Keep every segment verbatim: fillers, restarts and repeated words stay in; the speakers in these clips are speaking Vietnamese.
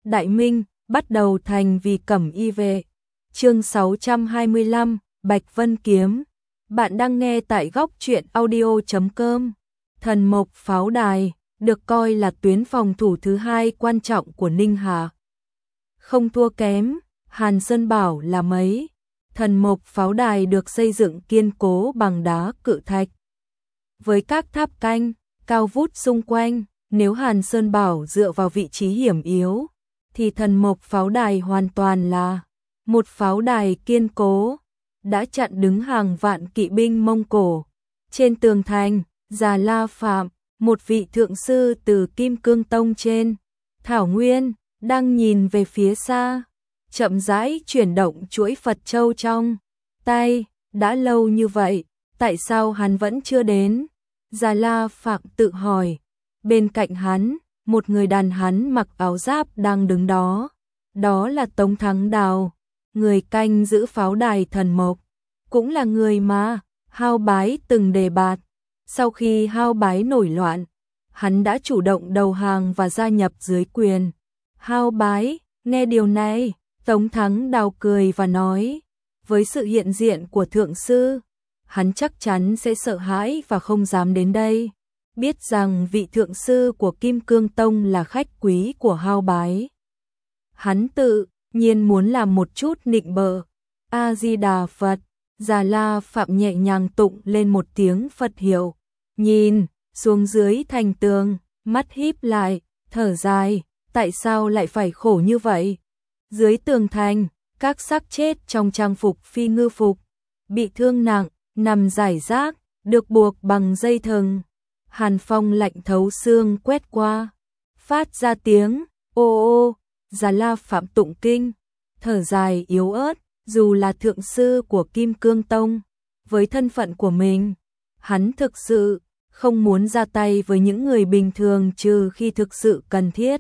Đại Minh, bắt đầu thành vì cẩm y vệ. Chương sáu trăm hai mươi lăm, Bạch Vân Kiếm. Bạn đang nghe tại góc truyện audio chấm com. Thần Mộc Pháo Đài được coi là tuyến phòng thủ thứ hai quan trọng của Ninh Hà. Không thua kém, Hàn Sơn Bảo là mấy. Thần Mộc Pháo Đài được xây dựng kiên cố bằng đá cự thạch. Với các tháp canh, cao vút xung quanh, nếu Hàn Sơn Bảo dựa vào vị trí hiểm yếu, thì Thần Mộc Pháo Đài hoàn toàn là một pháo đài kiên cố, đã chặn đứng hàng vạn kỵ binh Mông Cổ. Trên tường thành, Già La Phạm, một vị thượng sư từ Kim Cương Tông trên Thảo Nguyên, đang nhìn về phía xa, chậm rãi chuyển động chuỗi Phật châu trong tay. Đã lâu như vậy, tại sao hắn vẫn chưa đến? Già La Phạm tự hỏi. Bên cạnh hắn, một người đàn hắn mặc áo giáp đang đứng đó. Đó là Tống Thắng Đào, người canh giữ pháo đài Thần Mộc, cũng là người mà Hao Bái từng đề bạt. Sau khi Hao Bái nổi loạn, hắn đã chủ động đầu hàng và gia nhập dưới quyền Hao Bái. Nghe điều này, Tống Thắng Đào cười và nói, với sự hiện diện của thượng sư, hắn chắc chắn sẽ sợ hãi và không dám đến đây. Biết rằng vị thượng sư của Kim Cương Tông là khách quý của Hao Bái, hắn tự nhiên muốn làm một chút nịnh bợ. A Di Đà Phật. Già La Phạm nhẹ nhàng tụng lên một tiếng Phật hiệu, nhìn xuống dưới thành tường, mắt híp lại, thở dài, tại sao lại phải khổ như vậy? Dưới tường thành, các xác chết trong trang phục phi ngư phục, bị thương nặng, nằm rải rác, được buộc bằng dây thừng. Hàn phong lạnh thấu xương quét qua, phát ra tiếng ô ô. Già La Phạm tụng kinh, thở dài yếu ớt. Dù là thượng sư của Kim Cương Tông, với thân phận của mình, hắn thực sự không muốn ra tay với những người bình thường trừ khi thực sự cần thiết.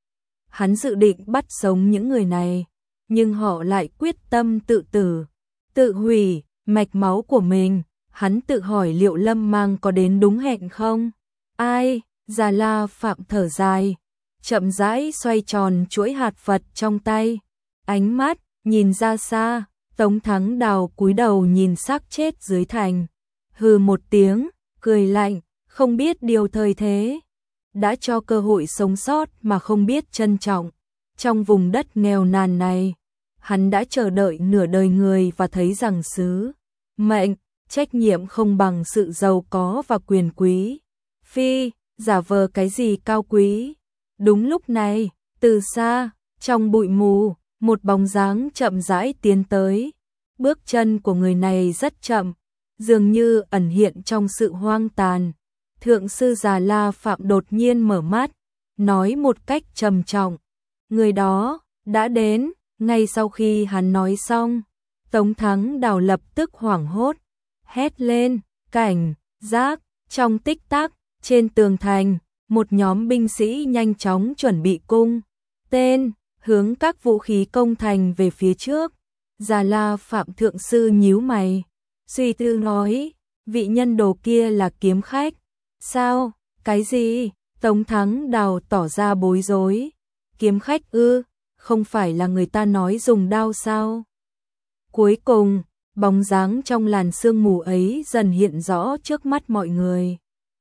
Hắn dự định bắt sống những người này, nhưng họ lại quyết tâm tự tử, tự hủy mạch máu của mình. Hắn tự hỏi liệu Lâm Mang có đến đúng hẹn không? Ai? Già La Phạm thở dài, chậm rãi xoay tròn chuỗi hạt Phật trong tay, ánh mắt nhìn ra xa. Tống Thắng Đào cúi đầu nhìn xác chết dưới thành, hừ một tiếng, cười lạnh, không biết điều thời thế đã cho cơ hội sống sót mà không biết trân trọng. Trong vùng đất nghèo nàn này, hắn đã chờ đợi nửa đời người và thấy rằng sứ mệnh, trách nhiệm không bằng sự giàu có và quyền quý. Phi, giả vờ cái gì cao quý. Đúng lúc này, từ xa, trong bụi mù, một bóng dáng chậm rãi tiến tới. Bước chân của người này rất chậm, dường như ẩn hiện trong sự hoang tàn. Thượng sư Già La Phạm đột nhiên mở mắt, nói một cách trầm trọng, người đó đã đến. Ngay sau khi hắn nói xong, Tống Thắng Đào lập tức hoảng hốt, hét lên, cảnh giác. Trong tích tắc, trên tường thành, một nhóm binh sĩ nhanh chóng chuẩn bị cung tên, hướng các vũ khí công thành về phía trước. Già La Phạm thượng sư nhíu mày, suy tư nói, vị nhân đồ kia là kiếm khách. Sao? Cái gì? Tống Thắng Đào tỏ ra bối rối. Kiếm khách ư? Không phải là người ta nói dùng đao sao? Cuối cùng, bóng dáng trong làn sương mù ấy dần hiện rõ trước mắt mọi người.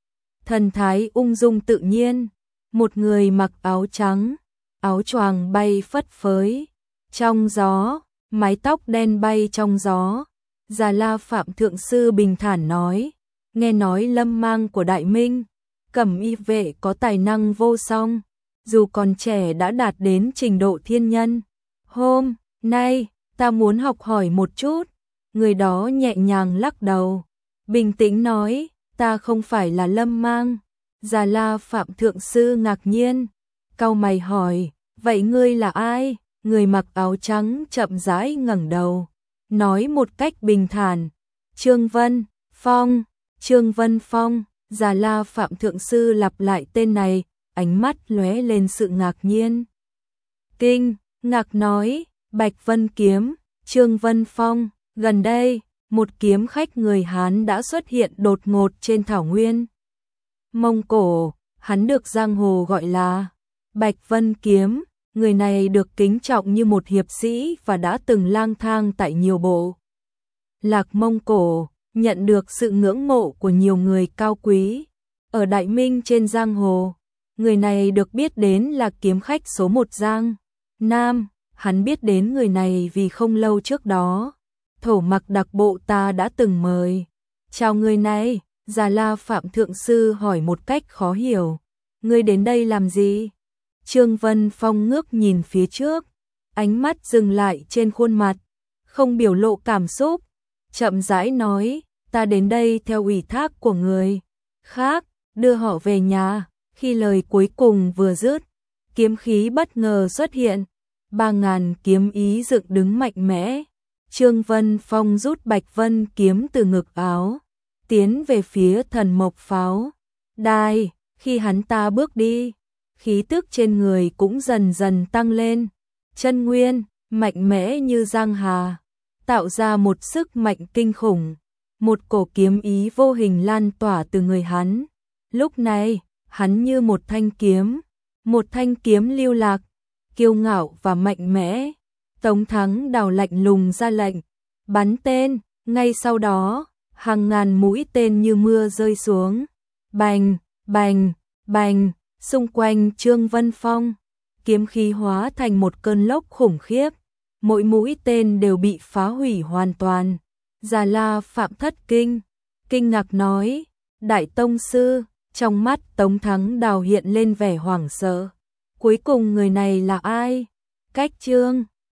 Thần thái ung dung tự nhiên, một người mặc áo trắng, áo choàng bay phất phới trong gió, mái tóc đen bay trong gió. Già La Phạm thượng sư bình thản nói, nghe nói Lâm Mang của Đại Minh, cẩm y vệ có tài năng vô song, dù còn trẻ đã đạt đến trình độ thiên nhân. Hôm nay, ta muốn học hỏi một chút. Người đó nhẹ nhàng lắc đầu, bình tĩnh nói, ta không phải là Lâm Mang. Già La Phạm thượng sư ngạc nhiên, cau mày hỏi, vậy ngươi là ai? Người mặc áo trắng chậm rãi ngẩng đầu, nói một cách bình thản, Trương Vân Phong. Trương Vân Phong. Già La Phạm thượng sư lặp lại tên này, ánh mắt lóe lên sự ngạc nhiên. Kinh ngạc nói, Bạch Vân Kiếm. Trương Vân Phong. Gần đây, một kiếm khách người Hán đã xuất hiện đột ngột trên thảo nguyên Mông Cổ. Hắn được giang hồ gọi là Bạch Vân Kiếm. Người này được kính trọng như một hiệp sĩ và đã từng lang thang tại nhiều bộ lạc Mông Cổ, nhận được sự ngưỡng mộ của nhiều người cao quý. Ở Đại Minh trên giang hồ, người này được biết đến là kiếm khách số một Giang Nam. Hắn biết đến người này vì không lâu trước đó, Thổ Mặc đặc bộ ta đã từng mời. Chào người này, Già La Phạm Thượng Sư hỏi một cách khó hiểu. Ngươi đến đây làm gì? Trương Vân Phong ngước nhìn phía trước, ánh mắt dừng lại trên khuôn mặt, không biểu lộ cảm xúc, chậm rãi nói, ta đến đây theo ủy thác của người khác, đưa họ về nhà. Khi lời cuối cùng vừa dứt, kiếm khí bất ngờ xuất hiện, ba ngàn kiếm ý dựng đứng mạnh mẽ. Trương Vân Phong rút Bạch Vân kiếm từ ngực áo, tiến về phía Thần Mộc Pháo Đài. Khi hắn ta bước đi, khí tức trên người cũng dần dần tăng lên, chân nguyên mạnh mẽ như giang hà, tạo ra một sức mạnh kinh khủng, một cổ kiếm ý vô hình lan tỏa từ người hắn. Lúc này, hắn như một thanh kiếm, một thanh kiếm lưu lạc, kiêu ngạo và mạnh mẽ. Tống Thắng Đào lạnh lùng ra lệnh, bắn tên. Ngay sau đó, hàng ngàn mũi tên như mưa rơi xuống, bành, bành, bành, xung quanh Trương Vân Phong, kiếm khí hóa thành một cơn lốc khủng khiếp, mỗi mũi tên đều bị phá hủy hoàn toàn. Già La Phạm thất kinh, kinh ngạc nói, Đại Tông Sư. Trong mắt Tống Thắng Đào hiện lên vẻ hoảng sợ. Cuối cùng người này là ai? Cách Trương